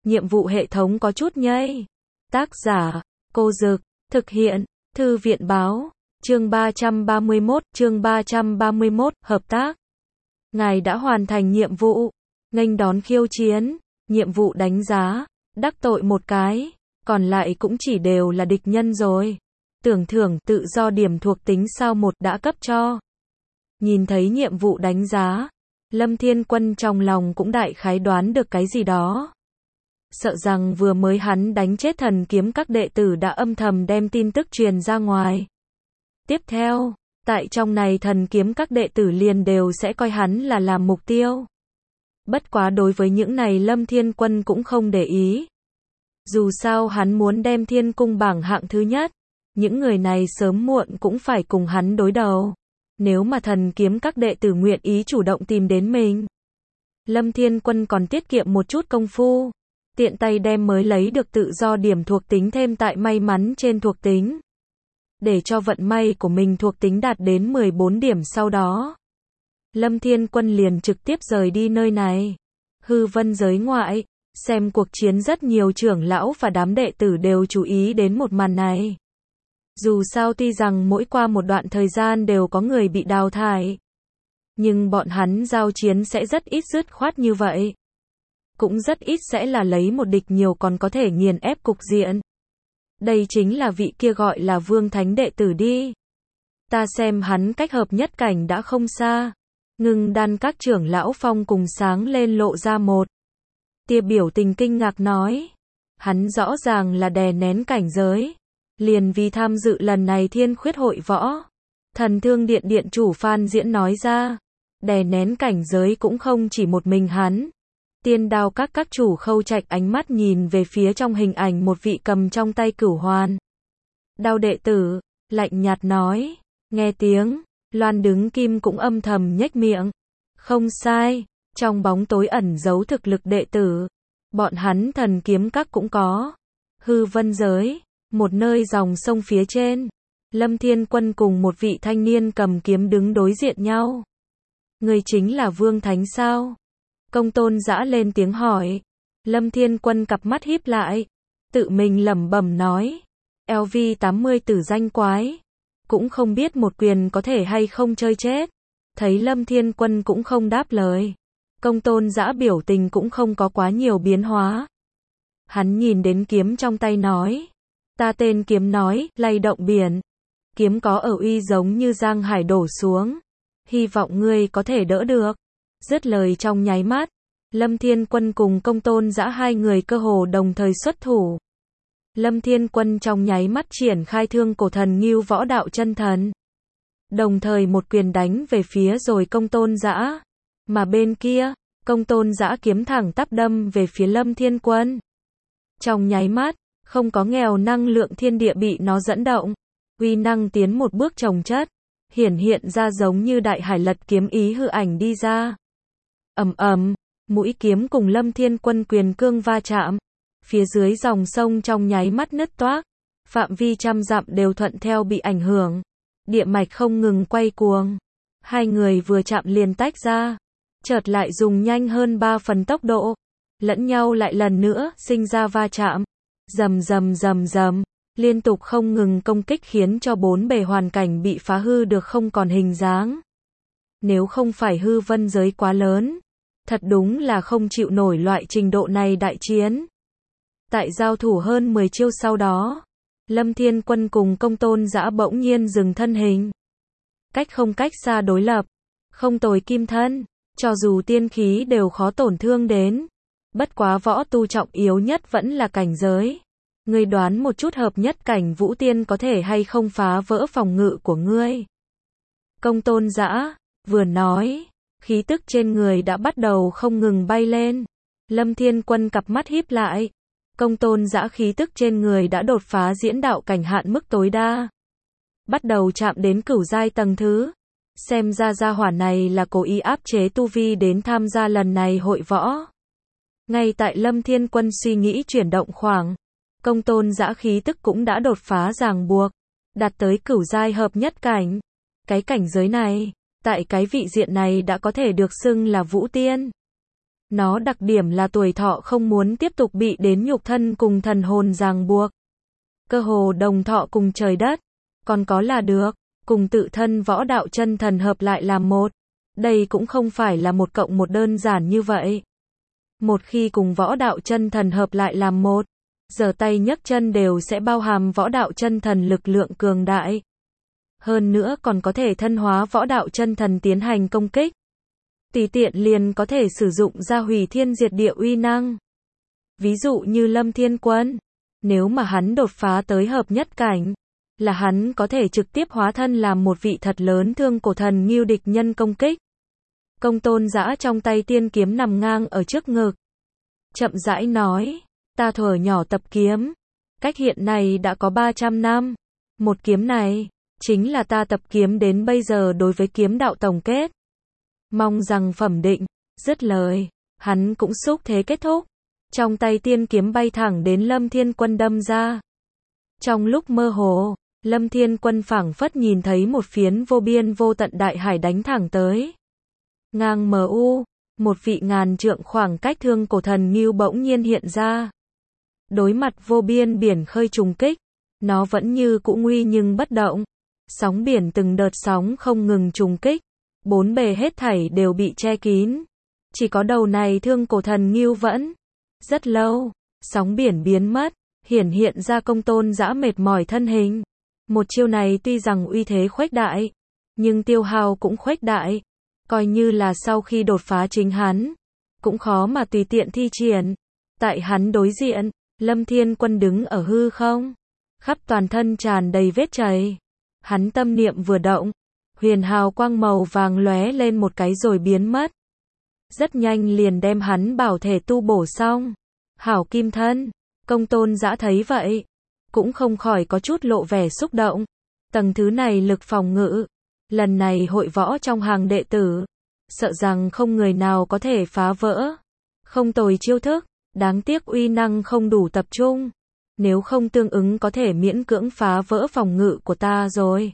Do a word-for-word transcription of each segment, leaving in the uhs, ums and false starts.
nhiệm vụ hệ thống có chút nhây. Tác giả, Cô Dực, thực hiện, Thư viện báo, chương ba trăm ba mươi mốt, chương ba trăm ba mươi mốt, hợp tác. Ngài đã hoàn thành nhiệm vụ, nghênh đón khiêu chiến, nhiệm vụ đánh giá, đắc tội một cái, còn lại cũng chỉ đều là địch nhân rồi. Tưởng thưởng tự do điểm thuộc tính sao một đã cấp cho. Nhìn thấy nhiệm vụ đánh giá, Lâm Thiên Quân trong lòng cũng đại khái đoán được cái gì đó. Sợ rằng vừa mới hắn đánh chết thần kiếm các đệ tử đã âm thầm đem tin tức truyền ra ngoài. Tiếp theo, tại trong này thần kiếm các đệ tử liền đều sẽ coi hắn là làm mục tiêu. Bất quá đối với những này Lâm Thiên Quân cũng không để ý. Dù sao hắn muốn đem thiên cung bảng hạng thứ nhất, những người này sớm muộn cũng phải cùng hắn đối đầu. Nếu mà thần kiếm các đệ tử nguyện ý chủ động tìm đến mình, Lâm Thiên Quân còn tiết kiệm một chút công phu, tiện tay đem mới lấy được tự do điểm thuộc tính thêm tại may mắn trên thuộc tính. Để cho vận may của mình thuộc tính đạt đến mười bốn điểm sau đó, Lâm Thiên Quân liền trực tiếp rời đi nơi này. Hư vân giới ngoại, xem cuộc chiến rất nhiều trưởng lão và đám đệ tử đều chú ý đến một màn này. Dù sao tuy rằng mỗi qua một đoạn thời gian đều có người bị đào thải, nhưng bọn hắn giao chiến sẽ rất ít dứt khoát như vậy. Cũng rất ít sẽ là lấy một địch nhiều còn có thể nghiền ép cục diện. Đây chính là vị kia gọi là Vương Thánh đệ tử đi. Ta xem hắn cách hợp nhất cảnh đã không xa. Ngưng đan các trưởng lão phong cùng sáng lên lộ ra một tia biểu tình kinh ngạc nói. Hắn rõ ràng là đè nén cảnh giới. Liền vì tham dự lần này thiên khuyết hội võ. Thần thương điện điện chủ Phan Diễn nói ra. Đè nén cảnh giới cũng không chỉ một mình hắn. Tiên đao các các chủ Khâu Trạch ánh mắt nhìn về phía trong hình ảnh một vị cầm trong tay cửu hoàn đao đệ tử, lạnh nhạt nói. Nghe tiếng, Loan đứng kim cũng âm thầm nhếch miệng. Không sai, trong bóng tối ẩn giấu thực lực đệ tử. Bọn hắn thần kiếm các cũng có. Hư vân giới, một nơi dòng sông phía trên. Lâm Thiên Quân cùng một vị thanh niên cầm kiếm đứng đối diện nhau. Người chính là Vương Thánh sao? Công tôn giã lên tiếng hỏi. Lâm Thiên Quân cặp mắt híp lại, tự mình lẩm bẩm nói. L V tám mươi tử danh quái. Cũng không biết một quyền có thể hay không chơi chết. Thấy Lâm Thiên Quân cũng không đáp lời. Công tôn giã biểu tình cũng không có quá nhiều biến hóa. Hắn nhìn đến kiếm trong tay nói. Ta tên kiếm nói, lay động biển. Kiếm có ở uy giống như giang hải đổ xuống. Hy vọng ngươi có thể đỡ được. Dứt lời trong nháy mắt, Lâm Thiên Quân cùng công tôn giã hai người cơ hồ đồng thời xuất thủ. Lâm Thiên Quân trong nháy mắt triển khai thương cổ thần ngưu võ đạo chân thần. Đồng thời một quyền đánh về phía rồi công tôn giã. Mà bên kia, công tôn giã kiếm thẳng tắp đâm về phía Lâm Thiên Quân. Trong nháy mắt, không có nghèo năng lượng thiên địa bị nó dẫn động. Uy năng tiến một bước chồng chất. Hiển hiện ra giống như đại hải lật kiếm ý hư ảnh đi ra. Ầm ầm, mũi kiếm cùng Lâm Thiên Quân quyền cương va chạm. Phía dưới dòng sông trong nháy mắt nứt toác. Phạm vi trăm dặm đều thuận theo bị ảnh hưởng. Địa mạch không ngừng quay cuồng. Hai người vừa chạm liền tách ra. Chợt lại dùng nhanh hơn ba phần tốc độ. Lẫn nhau lại lần nữa sinh ra va chạm. Rầm rầm rầm rầm. Liên tục không ngừng công kích khiến cho bốn bề hoàn cảnh bị phá hư được không còn hình dáng. Nếu không phải hư vân giới quá lớn, thật đúng là không chịu nổi loại trình độ này đại chiến. Tại giao thủ hơn mười chiêu sau đó, Lâm Thiên Quân cùng công tôn giã bỗng nhiên dừng thân hình. Cách không cách xa đối lập, không tồi kim thân, cho dù tiên khí đều khó tổn thương đến. Bất quá võ tu trọng yếu nhất vẫn là cảnh giới. Ngươi đoán một chút hợp nhất cảnh vũ tiên có thể hay không phá vỡ phòng ngự của ngươi. Công tôn giã, vừa nói, khí tức trên người đã bắt đầu không ngừng bay lên. Lâm Thiên Quân cặp mắt híp lại. Công tôn giã khí tức trên người đã đột phá diễn đạo cảnh hạn mức tối đa. Bắt đầu chạm đến cửu giai tầng thứ. Xem ra gia hỏa này là cố ý áp chế tu vi đến tham gia lần này hội võ. Ngay tại Lâm Thiên Quân suy nghĩ chuyển động khoảng. Công tôn giã khí tức cũng đã đột phá ràng buộc. Đạt tới cửu giai hợp nhất cảnh. Cái cảnh giới này, tại cái vị diện này đã có thể được xưng là vũ tiên. Nó đặc điểm là tuổi thọ không muốn tiếp tục bị đến nhục thân cùng thần hồn ràng buộc. Cơ hồ đồng thọ cùng trời đất, còn có là được, cùng tự thân võ đạo chân thần hợp lại làm một. Đây cũng không phải là một cộng một đơn giản như vậy. Một khi cùng võ đạo chân thần hợp lại làm một, giở tay nhấc chân đều sẽ bao hàm võ đạo chân thần lực lượng cường đại. Hơn nữa còn có thể thân hóa võ đạo chân thần tiến hành công kích. Tùy tiện liền có thể sử dụng ra hủy thiên diệt địa uy năng. Ví dụ như Lâm Thiên Quân, nếu mà hắn đột phá tới hợp nhất cảnh, là hắn có thể trực tiếp hóa thân làm một vị thật lớn thương cổ thần nghêu địch nhân công kích. Công Tôn Dã trong tay tiên kiếm nằm ngang ở trước ngực. Chậm rãi nói, ta thuở nhỏ tập kiếm, cách hiện nay đã có ba trăm năm. Một kiếm này, chính là ta tập kiếm đến bây giờ đối với kiếm đạo tổng kết. Mong rằng phẩm định, dứt lời, hắn cũng xúc thế kết thúc. Trong tay tiên kiếm bay thẳng đến Lâm Thiên Quân đâm ra. Trong lúc mơ hồ, Lâm Thiên Quân phảng phất nhìn thấy một phiến vô biên vô tận đại hải đánh thẳng tới. Ngang mờ u, một vị ngàn trượng khoảng cách thương cổ thần nghêu bỗng nhiên hiện ra. Đối mặt vô biên biển khơi trùng kích, nó vẫn như cũ nguy nhưng bất động. Sóng biển từng đợt sóng không ngừng trùng kích, bốn bề hết thảy đều bị che kín. Chỉ có đầu này thương cổ thần nghêu vẫn rất lâu, sóng biển biến mất, hiển hiện ra Công Tôn Dã mệt mỏi thân hình. Một chiêu này tuy rằng uy thế khuếch đại, nhưng tiêu hao cũng khuếch đại. Coi như là sau khi đột phá chính hắn, cũng khó mà tùy tiện thi triển. Tại hắn đối diện, Lâm Thiên Quân đứng ở hư không, khắp toàn thân tràn đầy vết chảy. Hắn tâm niệm vừa động, huyền hào quang màu vàng lóe lên một cái rồi biến mất. Rất nhanh liền đem hắn bảo thể tu bổ xong. Hảo kim thân, Công Tôn Dã thấy vậy, cũng không khỏi có chút lộ vẻ xúc động. Tầng thứ này lực phòng ngự, lần này hội võ trong hàng đệ tử, sợ rằng không người nào có thể phá vỡ. Không tồi chiêu thức, đáng tiếc uy năng không đủ tập trung. Nếu không tương ứng có thể miễn cưỡng phá vỡ phòng ngự của ta rồi.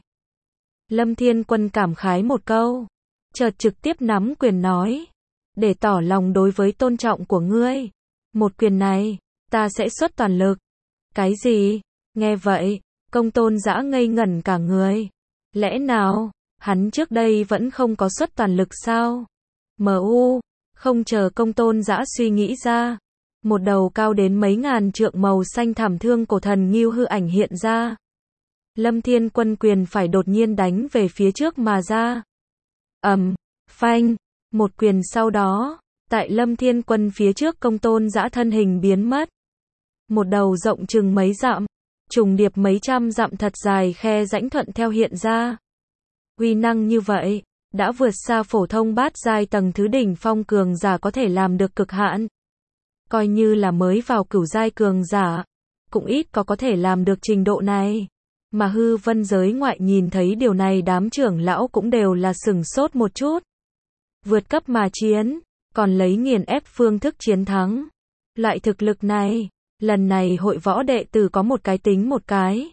Lâm Thiên Quân cảm khái một câu, chợt trực tiếp nắm quyền nói, để tỏ lòng đối với tôn trọng của ngươi. Một quyền này, ta sẽ xuất toàn lực. Cái gì? Nghe vậy, Công Tôn Dã ngây ngẩn cả người. Lẽ nào, hắn trước đây vẫn không có xuất toàn lực sao? Mờ u, không chờ Công Tôn Dã suy nghĩ ra. Một đầu cao đến mấy ngàn trượng màu xanh thảm thương cổ thần nghêu hư ảnh hiện ra. Lâm Thiên Quân quyền phải đột nhiên đánh về phía trước mà ra. Ầm, phanh, một quyền sau đó, tại Lâm Thiên Quân phía trước Công Tôn Dã thân hình biến mất. Một đầu rộng chừng mấy dặm, trùng điệp mấy trăm dặm thật dài khe rãnh thuận theo hiện ra. Uy năng như vậy, đã vượt xa phổ thông bát giai tầng thứ đỉnh phong cường giả có thể làm được cực hạn. Coi như là mới vào cửu giai cường giả, cũng ít có có thể làm được trình độ này. Mà hư vân giới ngoại nhìn thấy điều này đám trưởng lão cũng đều là sửng sốt một chút. Vượt cấp mà chiến, còn lấy nghiền ép phương thức chiến thắng. Loại thực lực này, lần này hội võ đệ tử có một cái tính một cái.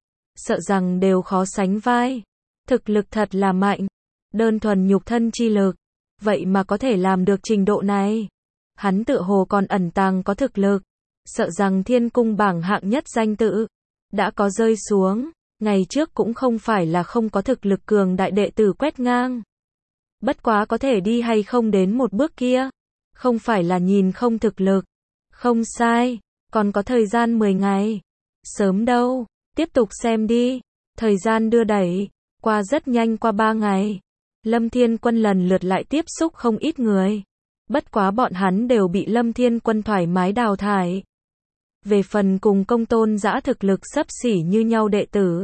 Sợ rằng đều khó sánh vai. Thực lực thật là mạnh. Đơn thuần nhục thân chi lực. Vậy mà có thể làm được trình độ này. Hắn tự hồ còn ẩn tàng có thực lực. Sợ rằng thiên cung bảng hạng nhất danh tự đã có rơi xuống. Ngày trước cũng không phải là không có thực lực cường đại đệ tử quét ngang. Bất quá có thể đi hay không đến một bước kia. Không phải là nhìn không thực lực. Không sai. Còn có thời gian mười ngày. Sớm đâu. Tiếp tục xem đi. Thời gian đưa đẩy. Qua rất nhanh qua ba ngày. Lâm Thiên Quân lần lượt lại tiếp xúc không ít người. Bất quá bọn hắn đều bị Lâm Thiên Quân thoải mái đào thải. Về phần cùng Công Tôn Dã thực lực xấp xỉ như nhau đệ tử,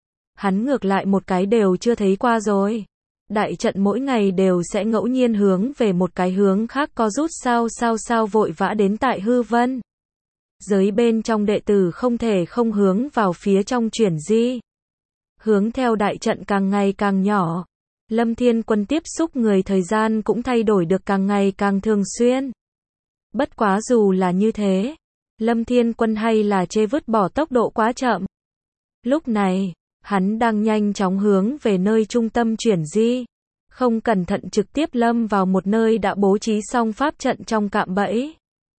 hắn ngược lại một cái đều chưa thấy qua rồi. Đại trận mỗi ngày đều sẽ ngẫu nhiên hướng về một cái hướng khác co rút sao sao sao vội vã đến tại hư vân. Giới bên trong đệ tử không thể không hướng vào phía trong chuyển di. Hướng theo đại trận càng ngày càng nhỏ. Lâm Thiên Quân tiếp xúc người thời gian cũng thay đổi được càng ngày càng thường xuyên. Bất quá dù là như thế, Lâm Thiên Quân hay là chê vứt bỏ tốc độ quá chậm. Lúc này, hắn đang nhanh chóng hướng về nơi trung tâm chuyển di. không cẩn thận trực tiếp lâm vào một nơi đã bố trí xong pháp trận trong cạm bẫy.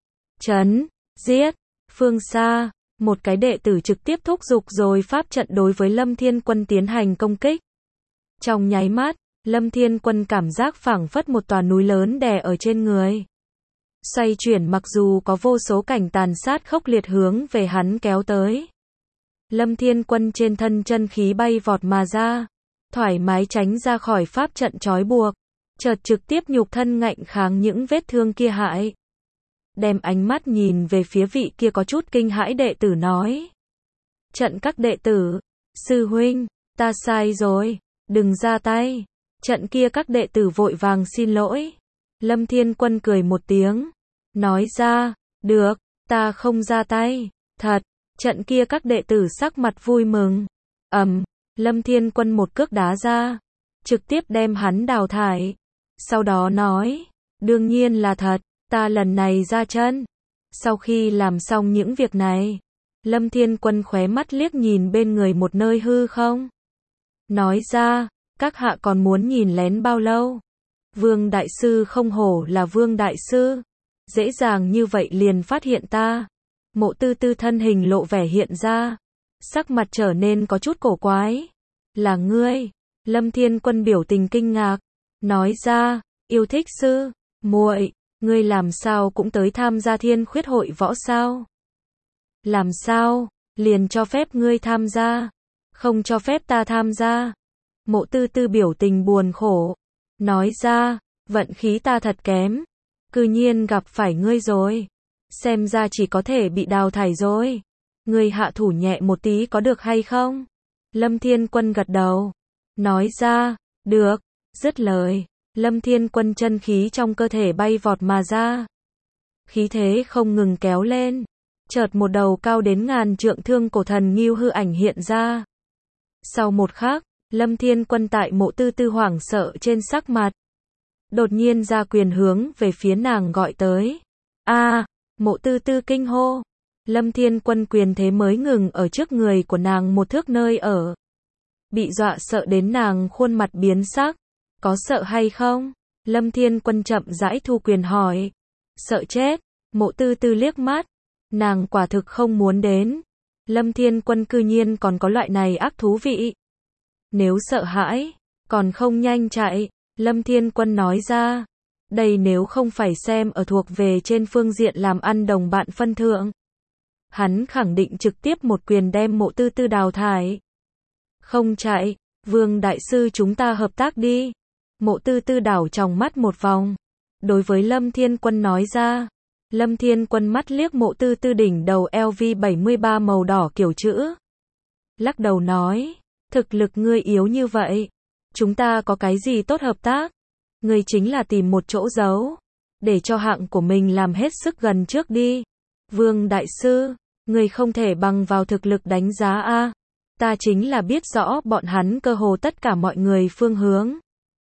Chấn, giết, phương xa, một cái đệ tử trực tiếp thúc giục rồi pháp trận đối với Lâm Thiên Quân tiến hành công kích. Trong nháy mắt, Lâm Thiên Quân cảm giác phảng phất một tòa núi lớn đè ở trên người. Xoay chuyển mặc dù có vô số cảnh tàn sát khốc liệt hướng về hắn kéo tới. Lâm Thiên Quân trên thân chân khí bay vọt mà ra, thoải mái tránh ra khỏi pháp trận trói buộc, chợt trực tiếp nhục thân ngạnh kháng những vết thương kia hại. Đem ánh mắt nhìn về phía vị kia có chút kinh hãi đệ tử nói. Trận các đệ tử, sư huynh, ta sai rồi, đừng ra tay. Trận kia các đệ tử vội vàng xin lỗi. Lâm Thiên Quân cười một tiếng, nói ra, được, ta không ra tay, thật. Trận kia các đệ tử sắc mặt vui mừng. Ầm, Lâm Thiên Quân một cước đá ra, trực tiếp đem hắn đào thải. Sau đó nói, đương nhiên là thật, ta lần này ra chân. Sau khi làm xong những việc này, Lâm Thiên Quân khóe mắt liếc nhìn bên người một nơi hư không. Nói ra, các hạ còn muốn nhìn lén bao lâu? Vương Đại Sư không hổ là Vương Đại Sư. Dễ dàng như vậy liền phát hiện ta. Mộ Tư Tư thân hình lộ vẻ hiện ra. Sắc mặt trở nên có chút cổ quái. Là ngươi? Lâm Thiên Quân biểu tình kinh ngạc. Nói ra, yêu thích sư, muội, ngươi làm sao cũng tới tham gia Thiên Khuyết hội võ sao? Làm sao, liền cho phép ngươi tham gia, không cho phép ta tham gia. Mộ Tư Tư biểu tình buồn khổ, nói ra, vận khí ta thật kém, cư nhiên gặp phải ngươi rồi, xem ra chỉ có thể bị đào thải rồi. Ngươi hạ thủ nhẹ một tí có được hay không? Lâm Thiên Quân gật đầu, nói ra, được. Dứt lời, Lâm Thiên Quân chân khí trong cơ thể bay vọt mà ra. Khí thế không ngừng kéo lên, chợt một đầu cao đến ngàn trượng thương cổ thần ngưu hư ảnh hiện ra. Sau một khắc, Lâm Thiên Quân tại Mộ Tư Tư hoảng sợ trên sắc mặt, đột nhiên ra quyền hướng về phía nàng gọi tới. A, Mộ Tư Tư kinh hô. Lâm Thiên Quân quyền thế mới ngừng ở trước người của nàng một thước nơi ở. Bị dọa sợ đến nàng khuôn mặt biến sắc. Có sợ hay không? Lâm Thiên Quân chậm rãi thu quyền hỏi. Sợ chết. Mộ Tư Tư liếc mắt. Nàng quả thực không muốn đến. Lâm Thiên Quân cư nhiên còn có loại này ác thú vị. Nếu sợ hãi, còn không nhanh chạy. Lâm Thiên Quân nói ra. Đây nếu không phải xem ở thuộc về trên phương diện làm ăn đồng bạn phân thượng. Hắn khẳng định trực tiếp một quyền đem Mộ Tư Tư đào thải. Không chạy, Vương Đại Sư chúng ta hợp tác đi. Mộ Tư Tư đảo tròng mắt một vòng. Đối với Lâm Thiên Quân nói ra. Lâm Thiên Quân mắt liếc Mộ Tư Tư đỉnh đầu L V bảy mươi ba màu đỏ kiểu chữ. Lắc đầu nói. Thực lực ngươi yếu như vậy. Chúng ta có cái gì tốt hợp tác? Ngươi chính là tìm một chỗ giấu. Để cho hạng của mình làm hết sức gần trước đi. Vương Đại Sư, ngươi không thể bằng vào thực lực đánh giá a. Ta chính là biết rõ bọn hắn cơ hồ tất cả mọi người phương hướng.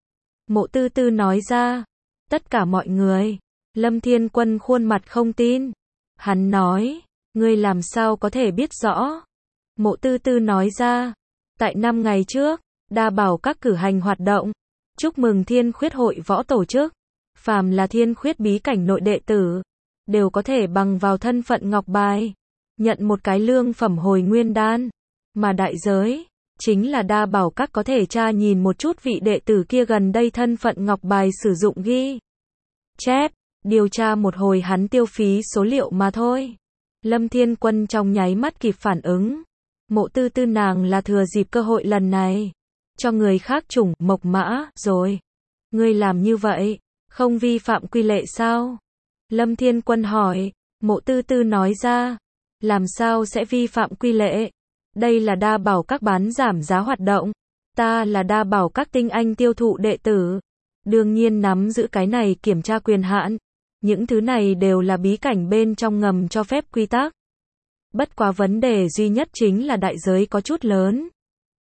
Mộ Tư Tư nói ra. Tất cả mọi người. Lâm Thiên Quân khuôn mặt không tin. Hắn nói. Ngươi làm sao có thể biết rõ? Mộ Tư Tư nói ra. Tại năm ngày trước, Đa Bảo các cử hành hoạt động. Chúc mừng Thiên Khuyết hội võ tổ chức. Phàm là Thiên Khuyết bí cảnh nội đệ tử. Đều có thể bằng vào thân phận ngọc bài. Nhận một cái lương phẩm hồi nguyên đan. Mà đại giới, chính là Đa Bảo các có thể tra nhìn một chút vị đệ tử kia gần đây thân phận ngọc bài sử dụng ghi chép, điều tra một hồi hắn tiêu phí số liệu mà thôi. Lâm Thiên Quân trong nháy mắt kịp phản ứng. Mộ Tư Tư nàng là thừa dịp cơ hội lần này. Cho người khác chủng mộc mã, rồi. Ngươi làm như vậy, không vi phạm quy lệ sao? Lâm Thiên Quân hỏi. Mộ Tư Tư nói ra. Làm sao sẽ vi phạm quy lệ? Đây là Đa Bảo các bán giảm giá hoạt động. Ta là Đa Bảo các tinh anh tiêu thụ đệ tử. Đương nhiên nắm giữ cái này kiểm tra quyền hạn. Những thứ này đều là bí cảnh bên trong ngầm cho phép quy tắc. Bất quá vấn đề duy nhất chính là đại giới có chút lớn.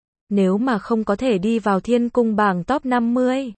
Nếu mà không có thể đi vào thiên cung bảng top năm mươi.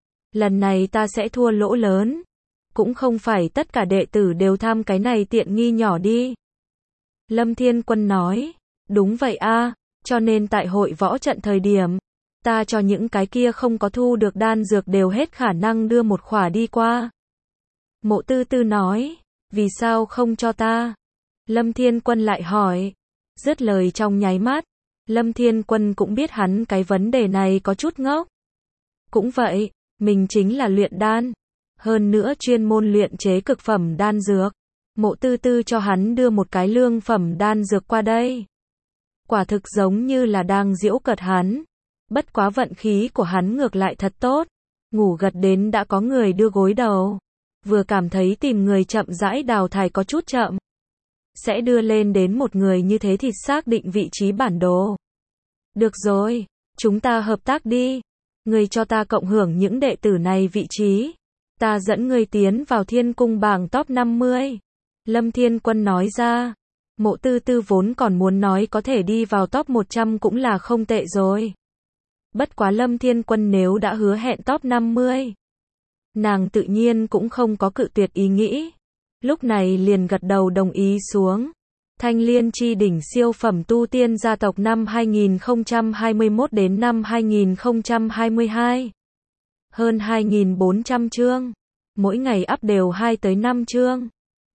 Lần này ta sẽ thua lỗ lớn. Cũng không phải tất cả đệ tử đều tham cái này tiện nghi nhỏ đi. Lâm Thiên Quân nói. Đúng vậy a, cho nên tại hội võ trận thời điểm, ta cho những cái kia không có thu được đan dược đều hết khả năng đưa một khỏa đi qua. Mộ Tư Tư nói, vì sao không cho ta? Lâm Thiên Quân lại hỏi. Dứt lời trong nháy mắt, Lâm Thiên Quân cũng biết hắn cái vấn đề này có chút ngốc. Cũng vậy, mình chính là luyện đan, hơn nữa chuyên môn luyện chế cực phẩm đan dược. Mộ Tư Tư cho hắn đưa một cái lương phẩm đan dược qua đây. Quả thực giống như là đang giễu cợt hắn. Bất quá vận khí của hắn ngược lại thật tốt. Ngủ gật đến đã có người đưa gối đầu. Vừa cảm thấy tìm người chậm rãi đào thải có chút chậm. Sẽ đưa lên đến một người như thế thì xác định vị trí bản đồ. Được rồi, chúng ta hợp tác đi. Ngươi cho ta cộng hưởng những đệ tử này vị trí. Ta dẫn ngươi tiến vào thiên cung bảng top năm mươi. Lâm Thiên Quân nói ra. Mộ Tư Tư vốn còn muốn nói có thể đi vào top một trăm cũng là không tệ rồi. Bất quá Lâm Thiên Quân nếu đã hứa hẹn top năm mươi. Nàng tự nhiên cũng không có cự tuyệt ý nghĩ. Lúc này liền gật đầu đồng ý xuống. Thanh Liên Chi Đỉnh siêu phẩm tu tiên gia tộc năm hai nghìn không trăm hai mươi mốt đến năm hai nghìn không trăm hai mươi hai. Hơn hai nghìn bốn trăm chương. Mỗi ngày up đều hai tới năm chương.